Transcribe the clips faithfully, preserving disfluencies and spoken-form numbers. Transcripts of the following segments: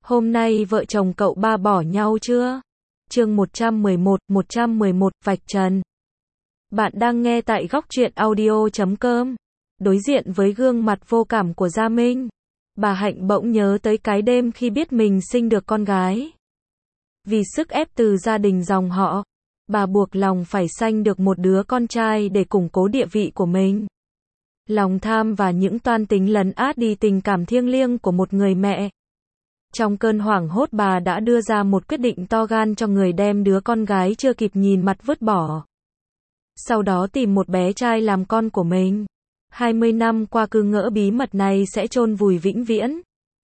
Hôm nay vợ chồng cậu ba bỏ nhau chưa? Chương một trăm mười một, một trăm mười một, vạch trần. Bạn đang nghe tại góc truyện audio chấm com. Đối diện với gương mặt vô cảm của Gia Minh, bà Hạnh bỗng nhớ tới cái đêm khi biết mình sinh được con gái. Vì sức ép từ gia đình dòng họ, bà buộc lòng phải sanh được một đứa con trai để củng cố địa vị của mình. Lòng tham và những toan tính lấn át đi tình cảm thiêng liêng của một người mẹ. Trong cơn hoảng hốt, bà đã đưa ra một quyết định to gan cho người đem đứa con gái chưa kịp nhìn mặt vứt bỏ. Sau đó tìm một bé trai làm con của mình. hai mươi năm qua cứ ngỡ bí mật này sẽ chôn vùi vĩnh viễn.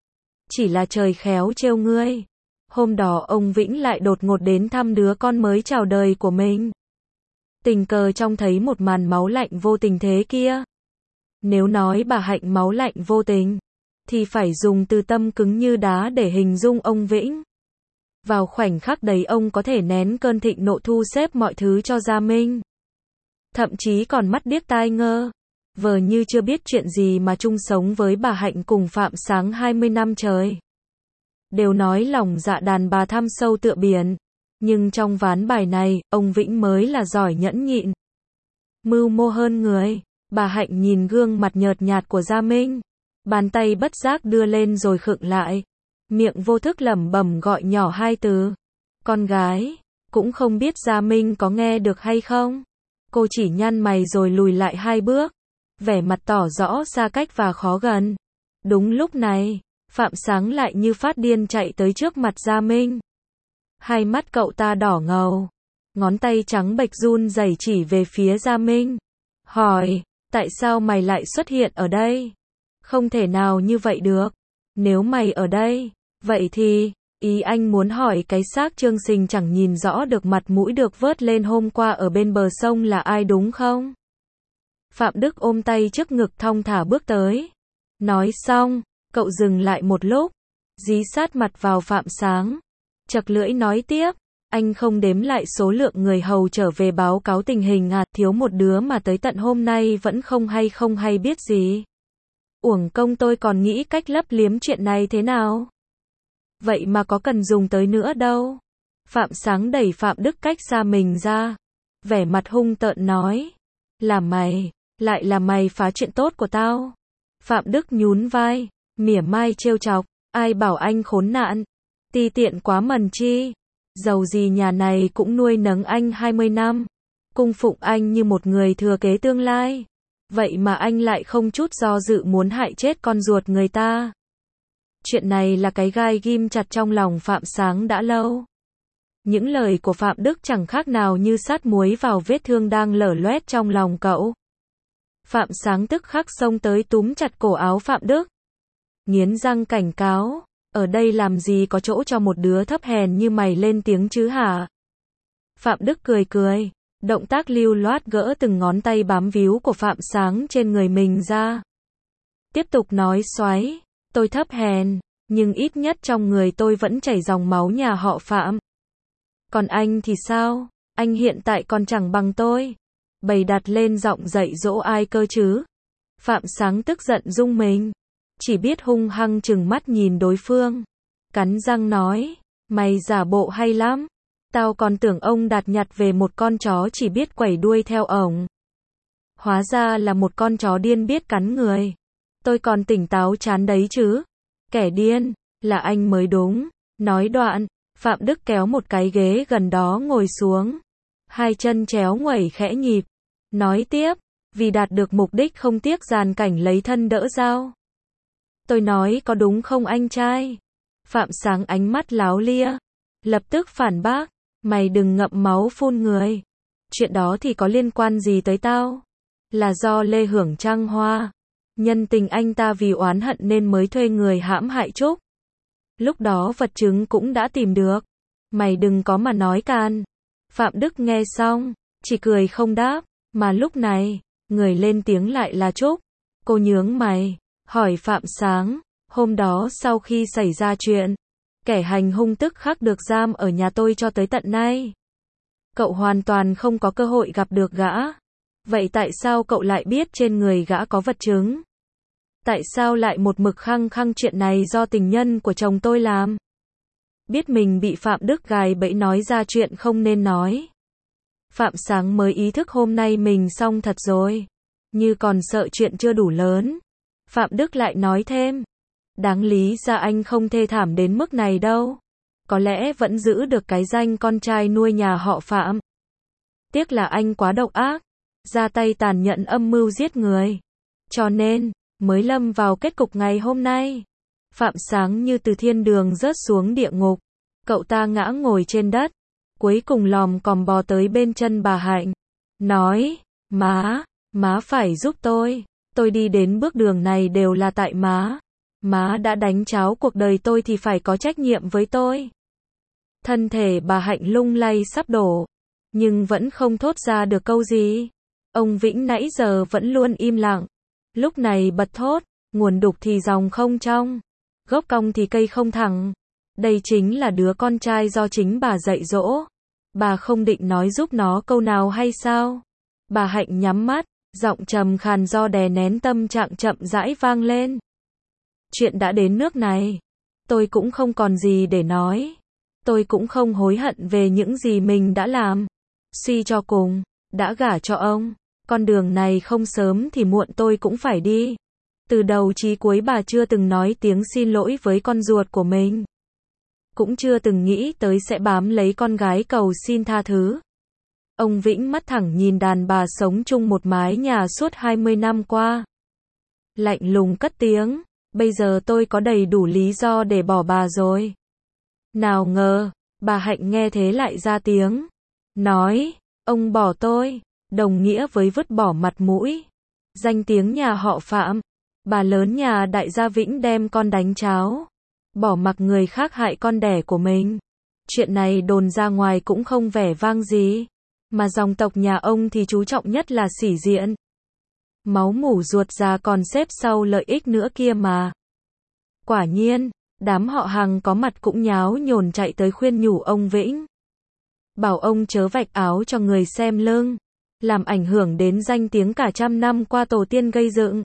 Chỉ là trời khéo trêu ngươi. Hôm đó ông Vĩnh lại đột ngột đến thăm đứa con mới chào đời của mình. Tình cờ trông thấy một màn máu lạnh vô tình thế kia. Nếu nói bà Hạnh máu lạnh vô tình, thì phải dùng từ tâm cứng như đá để hình dung ông Vĩnh. Vào khoảnh khắc đấy ông có thể nén cơn thịnh nộ thu xếp mọi thứ cho Gia Minh. Thậm chí còn mắt điếc tai ngơ, vờ như chưa biết chuyện gì mà chung sống với bà Hạnh cùng Phạm Sáng hai mươi năm trời. Đều nói lòng dạ đàn bà thăm sâu tựa biển, nhưng trong ván bài này, ông Vĩnh mới là giỏi nhẫn nhịn. Mưu mô hơn người. Bà Hạnh nhìn gương mặt nhợt nhạt của Gia Minh, bàn tay bất giác đưa lên rồi khựng lại, miệng vô thức lẩm bẩm gọi nhỏ hai từ: con gái. Cũng không biết Gia Minh có nghe được hay không. Cô chỉ nhăn mày rồi lùi lại hai bước, vẻ mặt tỏ rõ xa cách và khó gần. Đúng lúc này, Phạm Sáng lại như phát điên chạy tới trước mặt Gia Minh. Hai mắt cậu ta đỏ ngầu, ngón tay trắng bệch run rẩy chỉ về phía Gia Minh, hỏi: tại sao mày lại xuất hiện ở đây? Không thể nào như vậy được. Nếu mày ở đây, vậy thì, ý anh muốn hỏi cái xác Trương Sình chẳng nhìn rõ được mặt mũi được vớt lên hôm qua ở bên bờ sông là ai đúng không? Phạm Đức ôm tay trước ngực thong thả bước tới. Nói xong, cậu dừng lại một lúc, dí sát mặt vào Phạm Sáng, chật lưỡi nói tiếp: anh không đếm lại số lượng người hầu trở về báo cáo tình hình à, thiếu một đứa mà tới tận hôm nay vẫn không hay không hay biết gì. Uổng công tôi còn nghĩ cách lấp liếm chuyện này thế nào. Vậy mà có cần dùng tới nữa đâu. Phạm Sáng đẩy Phạm Đức cách xa mình ra, vẻ mặt hung tợn nói: là mày, lại là mày phá chuyện tốt của tao. Phạm Đức nhún vai, mỉa mai trêu chọc: ai bảo anh khốn nạn, ti tiện quá mần chi. Dầu gì nhà này cũng nuôi nấng anh hai mươi năm, cung phụng anh như một người thừa kế tương lai. Vậy mà anh lại không chút do dự muốn hại chết con ruột người ta. Chuyện này là cái gai ghim chặt trong lòng Phạm Sáng đã lâu. Những lời của Phạm Đức chẳng khác nào như sát muối vào vết thương đang lở loét trong lòng cậu. Phạm Sáng tức khắc xông tới túm chặt cổ áo Phạm Đức, nghiến răng cảnh cáo: ở đây làm gì có chỗ cho một đứa thấp hèn như mày lên tiếng chứ hả? Phạm Đức cười cười, động tác lưu loát gỡ từng ngón tay bám víu của Phạm Sáng trên người mình ra. Tiếp tục nói xoáy: tôi thấp hèn, nhưng ít nhất trong người tôi vẫn chảy dòng máu nhà họ Phạm. Còn anh thì sao? Anh hiện tại còn chẳng bằng tôi. Bày đặt lên giọng dạy dỗ ai cơ chứ? Phạm Sáng tức giận rung mình, chỉ biết hung hăng trừng mắt nhìn đối phương, cắn răng nói: mày giả bộ hay lắm. Tao còn tưởng ông Đạt nhặt về một con chó chỉ biết quẩy đuôi theo ổng. Hóa ra là một con chó điên biết cắn người. Tôi còn tỉnh táo chán đấy chứ. Kẻ điên, là anh mới đúng. Nói đoạn, Phạm Đức kéo một cái ghế gần đó ngồi xuống. Hai chân chéo nguẩy khẽ nhịp. Nói tiếp: vì đạt được mục đích không tiếc giàn cảnh lấy thân đỡ dao. Tôi nói có đúng không anh trai? Phạm Sáng ánh mắt láo lia, lập tức phản bác: mày đừng ngậm máu phun người. Chuyện đó thì có liên quan gì tới tao? Là do Lê Hưởng trăng hoa. Nhân tình anh ta vì oán hận nên mới thuê người hãm hại Trúc. Lúc đó vật chứng cũng đã tìm được. Mày đừng có mà nói can. Phạm Đức nghe xong, chỉ cười không đáp, mà lúc này, người lên tiếng lại là Trúc. Cô nhướng mày, hỏi Phạm Sáng: hôm đó sau khi xảy ra chuyện, kẻ hành hung tức khắc được giam ở nhà tôi cho tới tận nay. Cậu hoàn toàn không có cơ hội gặp được gã. Vậy tại sao cậu lại biết trên người gã có vật chứng? Tại sao lại một mực khăng khăng chuyện này do tình nhân của chồng tôi làm? biết mình bị Phạm Đức gài bẫy nói ra chuyện không nên nói. Phạm Sáng mới ý thức hôm nay mình xong thật rồi. Như còn sợ chuyện chưa đủ lớn. Phạm Đức lại nói thêm. Đáng lý ra anh không thê thảm đến mức này đâu. Có lẽ vẫn giữ được cái danh con trai nuôi nhà họ Phạm. Tiếc là anh quá độc ác. Ra tay tàn nhẫn âm mưu giết người. Cho nên, mới lâm vào kết cục ngày hôm nay. Phạm Sáng như từ thiên đường rớt xuống địa ngục. Cậu ta ngã ngồi trên đất. Cuối cùng lòm còm bò tới bên chân bà Hạnh. Nói, má, má phải giúp tôi. Tôi đi đến bước đường này đều là tại má. Má đã đánh tráo cuộc đời tôi thì phải có trách nhiệm với tôi. Thân thể bà Hạnh lung lay sắp đổ. Nhưng vẫn không thốt ra được câu gì. Ông Vĩnh nãy giờ vẫn luôn im lặng. Lúc này bật thốt, nguồn đục thì dòng không trong. Gốc cong thì cây không thẳng. Đây chính là đứa con trai do chính bà dạy dỗ. Bà không định nói giúp nó câu nào hay sao? Bà Hạnh nhắm mắt, giọng trầm khàn do đè nén tâm trạng chậm rãi vang lên. Chuyện đã đến nước này. Tôi cũng không còn gì để nói. Tôi cũng không hối hận về những gì mình đã làm. Suy cho cùng, đã gả cho ông. Con đường này không sớm thì muộn tôi cũng phải đi. Từ đầu chí cuối bà chưa từng nói tiếng xin lỗi với con ruột của mình. Cũng chưa từng nghĩ tới sẽ bám lấy con gái cầu xin tha thứ. Ông Vĩnh mắt thẳng nhìn đàn bà sống chung một mái nhà suốt hai mươi năm qua. Lạnh lùng cất tiếng, bây giờ tôi có đầy đủ lý do để bỏ bà rồi. Nào ngờ, bà Hạnh nghe thế lại ra tiếng. Nói, ông bỏ tôi, đồng nghĩa với vứt bỏ mặt mũi. Danh tiếng nhà họ Phạm. Bà lớn nhà đại gia Vĩnh đem con đánh cháo. Bỏ mặc người khác hại con đẻ của mình. Chuyện này đồn ra ngoài cũng không vẻ vang gì. Mà dòng tộc nhà ông thì chú trọng nhất là sĩ diện. Máu mủ ruột già còn xếp sau lợi ích nữa kia mà. Quả nhiên, đám họ hàng có mặt cũng nháo nhổn chạy tới khuyên nhủ ông Vĩnh. Bảo ông chớ vạch áo cho người xem lưng. Làm ảnh hưởng đến danh tiếng cả trăm năm qua tổ tiên gây dựng.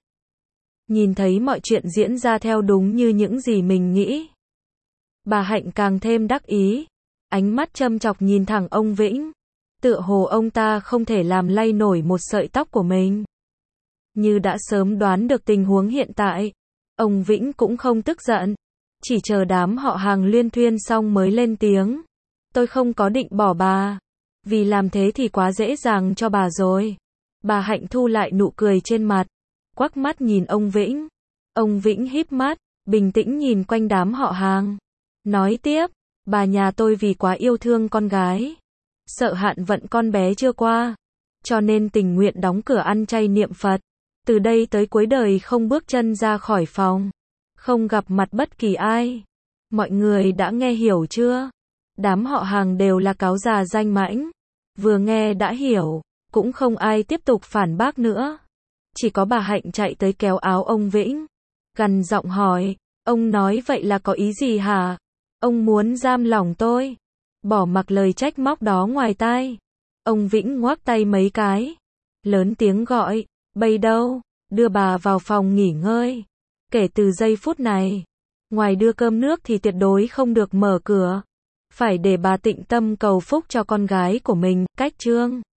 Nhìn thấy mọi chuyện diễn ra theo đúng như những gì mình nghĩ. Bà Hạnh càng thêm đắc ý. Ánh mắt châm chọc nhìn thẳng ông Vĩnh. Tựa hồ ông ta không thể làm lay nổi một sợi tóc của mình. Như đã sớm đoán được tình huống hiện tại. Ông Vĩnh cũng không tức giận. Chỉ chờ đám họ hàng luyên thuyên xong mới lên tiếng. Tôi không có định bỏ bà. Vì làm thế thì quá dễ dàng cho bà rồi. Bà Hạnh thu lại nụ cười trên mặt. Quắc mắt nhìn ông Vĩnh. Ông Vĩnh híp mắt, bình tĩnh nhìn quanh đám họ hàng. Nói tiếp, bà nhà tôi vì quá yêu thương con gái. Sợ hạn vận con bé chưa qua. Cho nên tình nguyện đóng cửa ăn chay niệm Phật. Từ đây tới cuối đời không bước chân ra khỏi phòng. Không gặp mặt bất kỳ ai. Mọi người đã nghe hiểu chưa? Đám họ hàng đều là cáo già danh mãnh. Vừa nghe đã hiểu. Cũng không ai tiếp tục phản bác nữa. Chỉ có bà Hạnh chạy tới kéo áo ông Vĩnh. Gằn giọng hỏi. Ông nói vậy là có ý gì hả? Ông muốn giam lỏng tôi. Bỏ mặc lời trách móc đó ngoài tai. Ông Vĩnh ngoác tay mấy cái. Lớn tiếng gọi. Bây đâu? Đưa bà vào phòng nghỉ ngơi. Kể từ giây phút này. Ngoài đưa cơm nước thì tuyệt đối không được mở cửa. Phải để bà tịnh tâm cầu phúc cho con gái của mình. Cách chương.